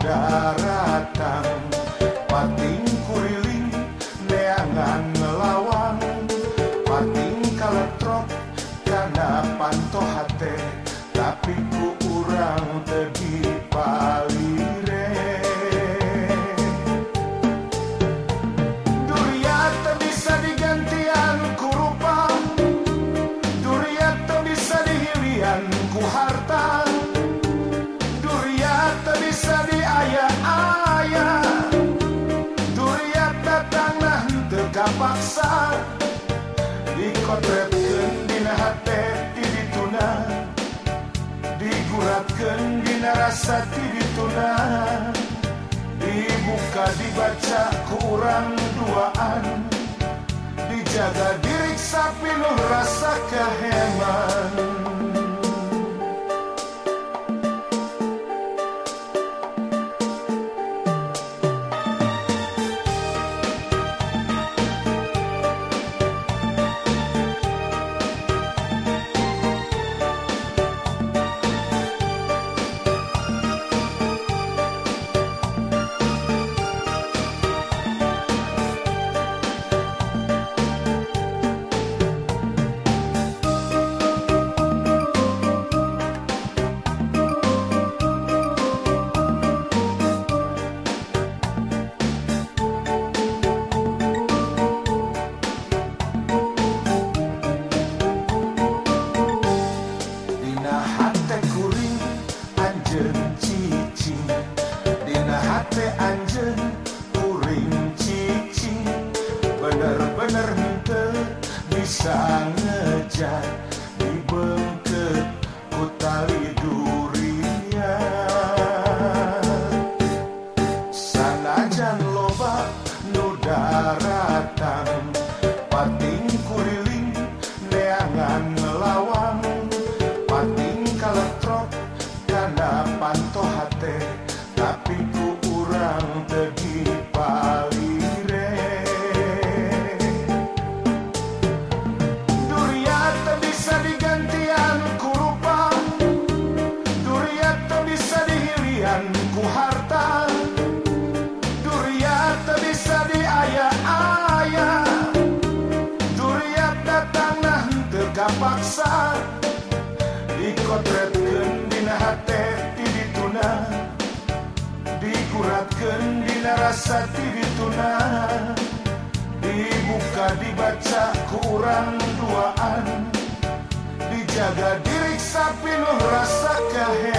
daratan pating kuriling neangan ngelawan pating kaletrok karena panto hate tapi ku urang tegi palire duriat teu bisa digantian ku rupa duriat teu bisa dihilian ku harta duriat teu bisa diaya-aya duriat datang nah teu kapaksa dikotretkeun dina hate ti dituna diguratkeun dina rasa ti dituna dibuka dibaca ku urang duaan dijaga diriksa pinuh rasa kaheman. Anjeun kuring cicing bener-bener henteu bisa ngejar dibengket ku tali durian sanajan loba nu daratan pating kuriling neangan ngelawan pating kaletrok kana panto hate tapi ku urang tegi palire duriat teu bisa digantian ku rupa duriat teu bisa dihilian ku harta duriat teu bisa diaya-aya duriat datang nah teu kapaksa dikotretkeun dina hate ti dituna diguratkeun dina rasa ti dituna dibuka dibaca ku urang duaan dijaga diriksa pinuh rasa kahe